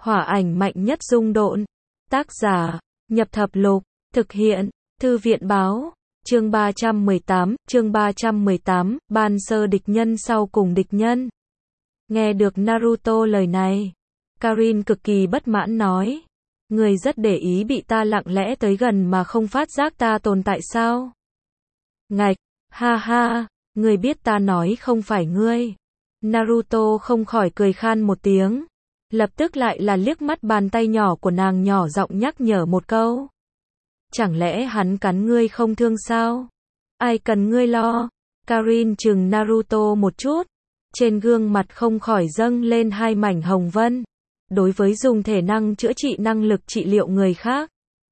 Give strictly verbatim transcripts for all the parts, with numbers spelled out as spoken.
Hỏa ảnh mạnh nhất dung độn. Tác giả, Nhập Thập Lục. Thực hiện, Thư viện Báo. Chương ba trăm mười tám, chương ba trăm mười tám, ban sơ địch nhân sau cùng địch nhân. Nghe được Naruto lời này, Karin cực kỳ bất mãn nói. Người rất để ý bị ta lặng lẽ tới gần mà không phát giác ta tồn tại sao? Ngạch, ha ha, người biết ta nói không phải ngươi. Naruto không khỏi cười khan một tiếng. Lập tức lại là liếc mắt bàn tay nhỏ của nàng nhỏ giọng nhắc nhở một câu. Chẳng lẽ hắn cắn ngươi không thương sao? Ai cần ngươi lo? Karin chừng Naruto một chút. Trên gương mặt không khỏi dâng lên hai mảnh hồng vân. Đối với dùng thể năng chữa trị năng lực trị liệu người khác,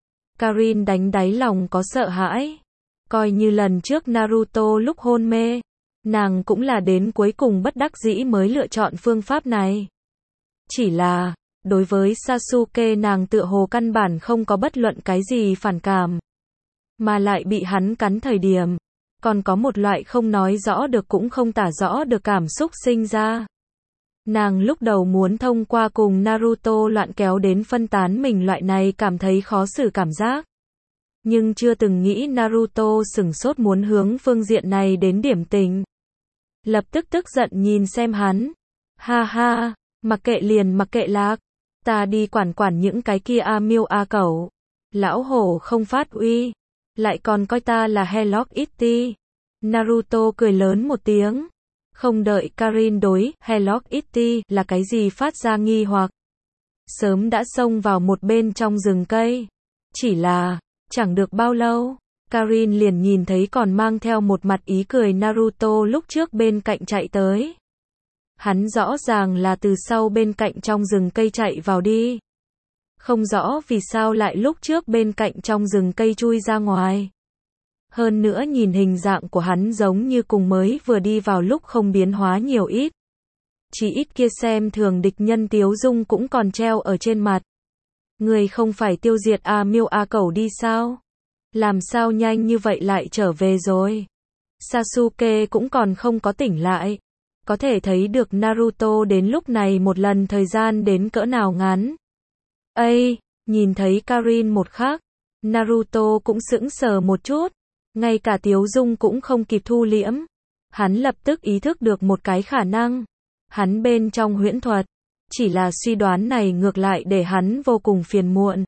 Karin đánh đáy lòng có sợ hãi. Coi như lần trước Naruto lúc hôn mê, nàng cũng là đến cuối cùng bất đắc dĩ mới lựa chọn phương pháp này. Chỉ là, đối với Sasuke nàng tựa hồ căn bản không có bất luận cái gì phản cảm. Mà lại bị hắn cắn thời điểm, còn có một loại không nói rõ được cũng không tả rõ được cảm xúc sinh ra. Nàng lúc đầu muốn thông qua cùng Naruto loạn kéo đến phân tán mình loại này cảm thấy khó xử cảm giác. Nhưng chưa từng nghĩ Naruto sửng sốt muốn hướng phương diện này đến điểm tình. Lập tức tức giận nhìn xem hắn. Ha ha, mặc kệ liền mặc kệ lạc. Ta đi quản quản những cái kia a miêu a cẩu. Lão hổ không phát uy. Lại còn coi ta là Hello Kitty. Naruto cười lớn một tiếng. Không đợi Karin đối Hello Kitty là cái gì phát ra nghi hoặc. Sớm đã xông vào một bên trong rừng cây. Chỉ là, chẳng được bao lâu, Karin liền nhìn thấy còn mang theo một mặt ý cười Naruto lúc trước bên cạnh chạy tới. Hắn rõ ràng là từ sau bên cạnh trong rừng cây chạy vào đi. Không rõ vì sao lại lúc trước bên cạnh trong rừng cây chui ra ngoài. Hơn nữa nhìn hình dạng của hắn giống như cùng mới vừa đi vào lúc không biến hóa nhiều ít. Chỉ ít kia xem thường địch nhân tiếu dung cũng còn treo ở trên mặt. Người không phải tiêu diệt A miêu A cẩu đi sao? Làm sao nhanh như vậy lại trở về rồi? Sasuke cũng còn không có tỉnh lại. Có thể thấy được Naruto đến lúc này một lần thời gian đến cỡ nào ngắn. Ây, nhìn thấy Karin một khắc, Naruto cũng sững sờ một chút. Ngay cả tiếu dung cũng không kịp thu liễm. Hắn lập tức ý thức được một cái khả năng. Hắn bên trong huyễn thuật. Chỉ là suy đoán này ngược lại để hắn vô cùng phiền muộn.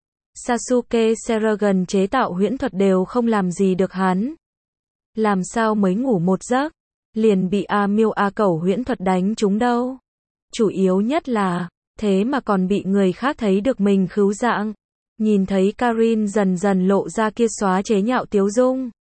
Sasuke Sharingan chế tạo huyễn thuật đều không làm gì được hắn. Làm sao mới ngủ một giấc, liền bị A miêu A cẩu huyễn thuật đánh trúng đâu. Chủ yếu nhất là, thế mà còn bị người khác thấy được mình khứu dạng. Nhìn thấy Karin dần dần lộ ra kia xóa chế nhạo tiếu dung.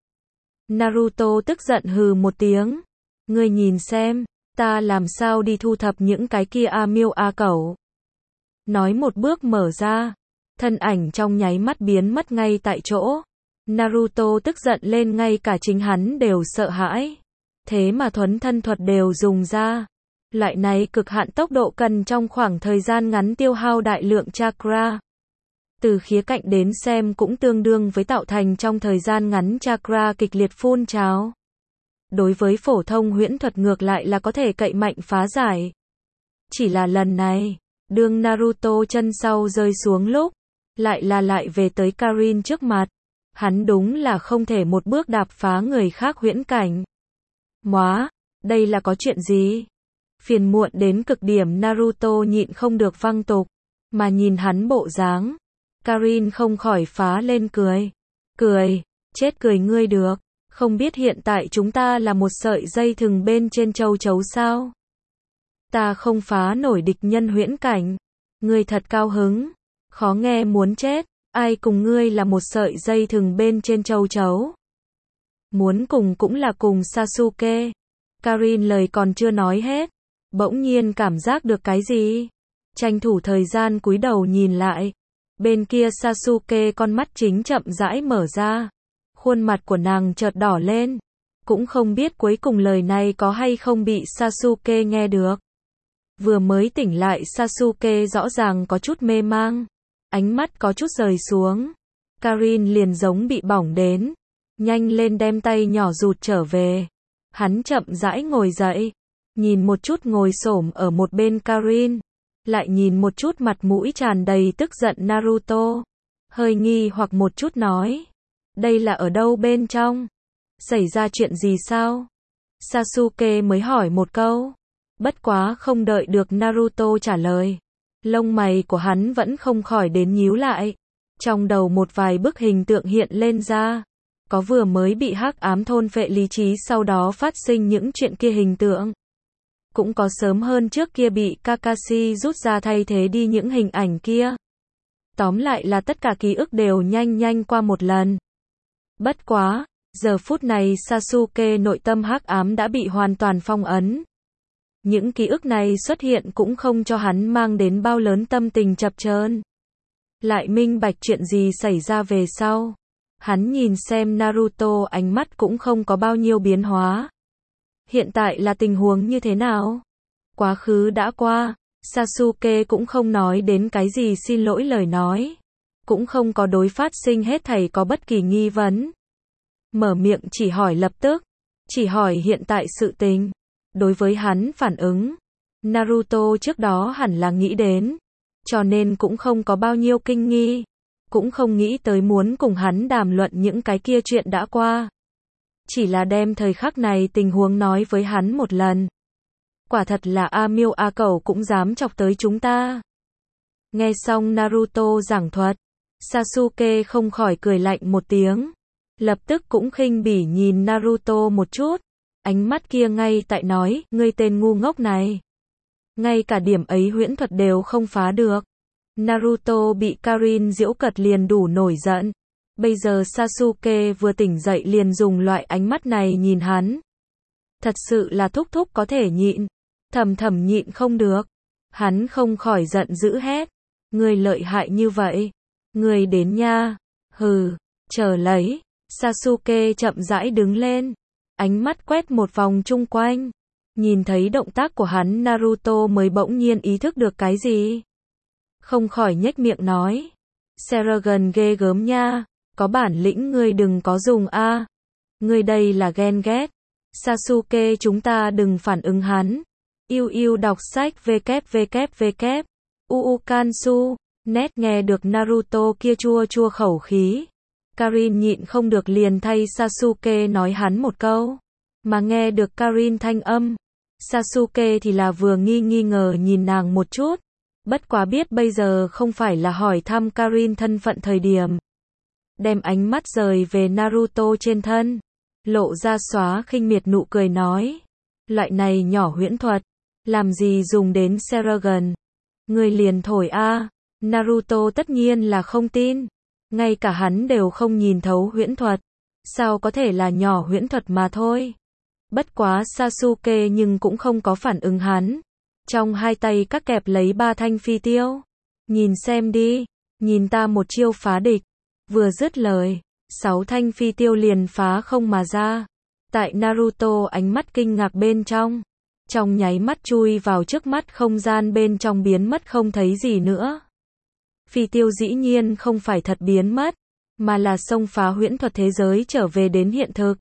Naruto tức giận hừ một tiếng. Ngươi nhìn xem, ta làm sao đi thu thập những cái kia a miêu a cẩu. Nói một bước mở ra, thân ảnh trong nháy mắt biến mất ngay tại chỗ. Naruto tức giận lên ngay cả chính hắn đều sợ hãi. Thế mà thuấn thân thuật đều dùng ra. Loại này cực hạn tốc độ cần trong khoảng thời gian ngắn tiêu hao đại lượng chakra. Từ khía cạnh đến xem cũng tương đương với tạo thành trong thời gian ngắn chakra kịch liệt phun trào. Đối với phổ thông huyễn thuật ngược lại là có thể cậy mạnh phá giải. Chỉ là lần này, đương Naruto chân sau rơi xuống lúc, lại là lại về tới Karin trước mặt. Hắn đúng là không thể một bước đạp phá người khác huyễn cảnh. Móa, đây là có chuyện gì? Phiền muộn đến cực điểm Naruto nhịn không được văng tục, mà nhìn hắn bộ dáng. Karin không khỏi phá lên cười. Cười, chết cười ngươi được. Không biết hiện tại chúng ta là một sợi dây thừng bên trên châu chấu sao? Ta không phá nổi địch nhân huyễn cảnh. Ngươi thật cao hứng. Khó nghe muốn chết. Ai cùng ngươi là một sợi dây thừng bên trên châu chấu? Muốn cùng cũng là cùng Sasuke. Karin lời còn chưa nói hết. Bỗng nhiên cảm giác được cái gì? Tranh thủ thời gian cúi đầu nhìn lại. Bên kia Sasuke con mắt chính chậm rãi mở ra. Khuôn mặt của nàng chợt đỏ lên. Cũng không biết cuối cùng lời này có hay không bị Sasuke nghe được. Vừa mới tỉnh lại Sasuke rõ ràng có chút mê mang. Ánh mắt có chút rời xuống. Karin liền giống bị bỏng đến. Nhanh lên đem tay nhỏ rụt trở về. Hắn chậm rãi ngồi dậy. Nhìn một chút ngồi xổm ở một bên Karin. lại nhìn một chút mặt mũi tràn đầy tức giận Naruto. Hơi nghi hoặc một chút nói. Đây là ở đâu bên trong? Xảy ra chuyện gì sao? Sasuke mới hỏi một câu. Bất quá không đợi được Naruto trả lời. Lông mày của hắn vẫn không khỏi đến nhíu lại. Trong đầu một vài bức hình tượng hiện lên ra. Có vừa mới bị hắc ám thôn phệ lý trí sau đó phát sinh những chuyện kia hình tượng. Cũng có sớm hơn trước kia bị Kakashi rút ra thay thế đi những hình ảnh kia. Tóm lại là tất cả ký ức đều nhanh nhanh qua một lần. Bất quá, giờ phút này Sasuke nội tâm hắc ám đã bị hoàn toàn phong ấn. Những ký ức này xuất hiện cũng không cho hắn mang đến bao lớn tâm tình chập chờn. Lại minh bạch chuyện gì xảy ra về sau. Hắn nhìn xem Naruto ánh mắt cũng không có bao nhiêu biến hóa. Hiện tại là tình huống như thế nào? Quá khứ đã qua, Sasuke cũng không nói đến cái gì xin lỗi lời nói. Cũng không có đối phát sinh hết thảy có bất kỳ nghi vấn. Mở miệng chỉ hỏi lập tức, chỉ hỏi hiện tại sự tình. Đối với hắn phản ứng, Naruto trước đó hẳn là nghĩ đến, cho nên cũng không có bao nhiêu kinh nghi, cũng không nghĩ tới muốn cùng hắn đàm luận những cái kia chuyện đã qua. Chỉ là đem thời khắc này tình huống nói với hắn một lần. Quả thật là A Miêu A Cẩu cũng dám chọc tới chúng ta. Nghe xong Naruto giảng thuật, Sasuke không khỏi cười lạnh một tiếng. Lập tức cũng khinh bỉ nhìn Naruto một chút. Ánh mắt kia ngay tại nói, ngươi tên ngu ngốc này. Ngay cả điểm ấy huyễn thuật đều không phá được. Naruto bị Karin giễu cợt liền đủ nổi giận. Bây giờ Sasuke vừa tỉnh dậy liền dùng loại ánh mắt này nhìn hắn. Thật sự là thúc thúc có thể nhịn. Thầm thầm nhịn không được. Hắn không khỏi giận dữ hét. Ngươi lợi hại như vậy. Ngươi đến nha. Hừ, chờ lấy. Sasuke chậm rãi đứng lên. Ánh mắt quét một vòng chung quanh. Nhìn thấy động tác của hắn Naruto mới bỗng nhiên ý thức được cái gì. Không khỏi nhếch miệng nói. Seragon ghê gớm nha. Có bản lĩnh ngươi đừng có dùng a. Ngươi đây là ghen ghét. Sasuke chúng ta đừng phản ứng hắn. Yêu yêu đọc sách www. Uu Kansu. Nét nghe được Naruto kia chua chua khẩu khí. Karin nhịn không được liền thay Sasuke nói hắn một câu. Mà nghe được Karin thanh âm. Sasuke thì là vừa nghi nghi ngờ nhìn nàng một chút. Bất quá biết bây giờ không phải là hỏi thăm Karin thân phận thời điểm. Đem ánh mắt rời về Naruto trên thân. Lộ ra xóa khinh miệt nụ cười nói. Loại này nhỏ huyễn thuật. Làm gì dùng đến Seragon. Người liền thổi a. Naruto tất nhiên là không tin. Ngay cả hắn đều không nhìn thấu huyễn thuật. Sao có thể là nhỏ huyễn thuật mà thôi. Bất quá Sasuke nhưng cũng không có phản ứng hắn. Trong hai tay các kẹp lấy ba thanh phi tiêu. Nhìn xem đi. Nhìn ta một chiêu phá địch. Vừa dứt lời. Sáu thanh phi tiêu liền phá không mà ra. Tại Naruto ánh mắt kinh ngạc bên trong. Trong nháy mắt chui vào trước mắt không gian bên trong biến mất không thấy gì nữa. Phi tiêu dĩ nhiên không phải thật biến mất, mà là xông phá huyễn thuật thế giới trở về đến hiện thực.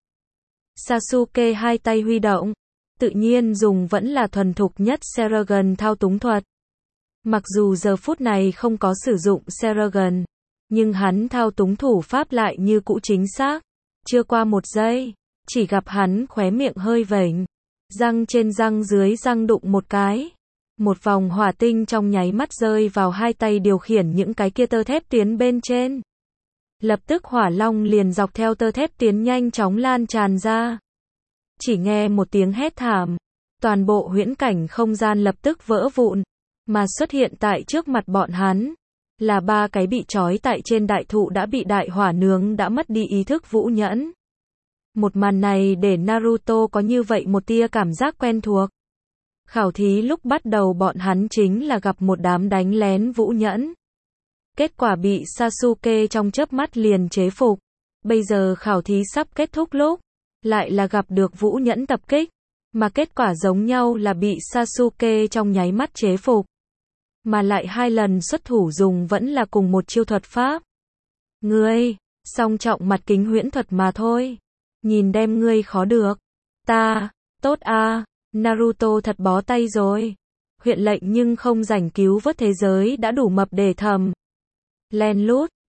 Sasuke hai tay huy động, tự nhiên dùng vẫn là thuần thục nhất Seragon thao túng thuật. Mặc dù giờ phút này không có sử dụng Seragon, nhưng hắn thao túng thủ pháp lại như cũ chính xác. Chưa qua một giây, chỉ gặp hắn khóe miệng hơi vểnh, răng trên răng dưới răng đụng một cái. Một vòng hỏa tinh trong nháy mắt rơi vào hai tay điều khiển những cái kia tơ thép tiến bên trên. Lập tức hỏa long liền dọc theo tơ thép tiến nhanh chóng lan tràn ra. Chỉ nghe một tiếng hét thảm, toàn bộ huyễn cảnh không gian lập tức vỡ vụn, mà xuất hiện tại trước mặt bọn hắn là ba cái bị trói tại trên đại thụ đã bị đại hỏa nướng đã mất đi ý thức Vũ Nhẫn. Một màn này để Naruto có như vậy một tia cảm giác quen thuộc. Khảo thí lúc bắt đầu bọn hắn chính là gặp một đám đánh lén Vũ Nhẫn. Kết quả bị Sasuke trong chớp mắt liền chế phục. Bây giờ khảo thí sắp kết thúc lúc, lại là gặp được Vũ Nhẫn tập kích. Mà kết quả giống nhau là bị Sasuke trong nháy mắt chế phục. Mà lại hai lần xuất thủ dùng vẫn là cùng một chiêu thuật pháp. Ngươi, song trọng mặt kính huyễn thuật mà thôi. Nhìn đem ngươi khó được. Ta, tốt a. Naruto thật bó tay rồi. huyện lệnh nhưng không rảnh cứu vớt thế giới đã đủ mập để thầm len lút.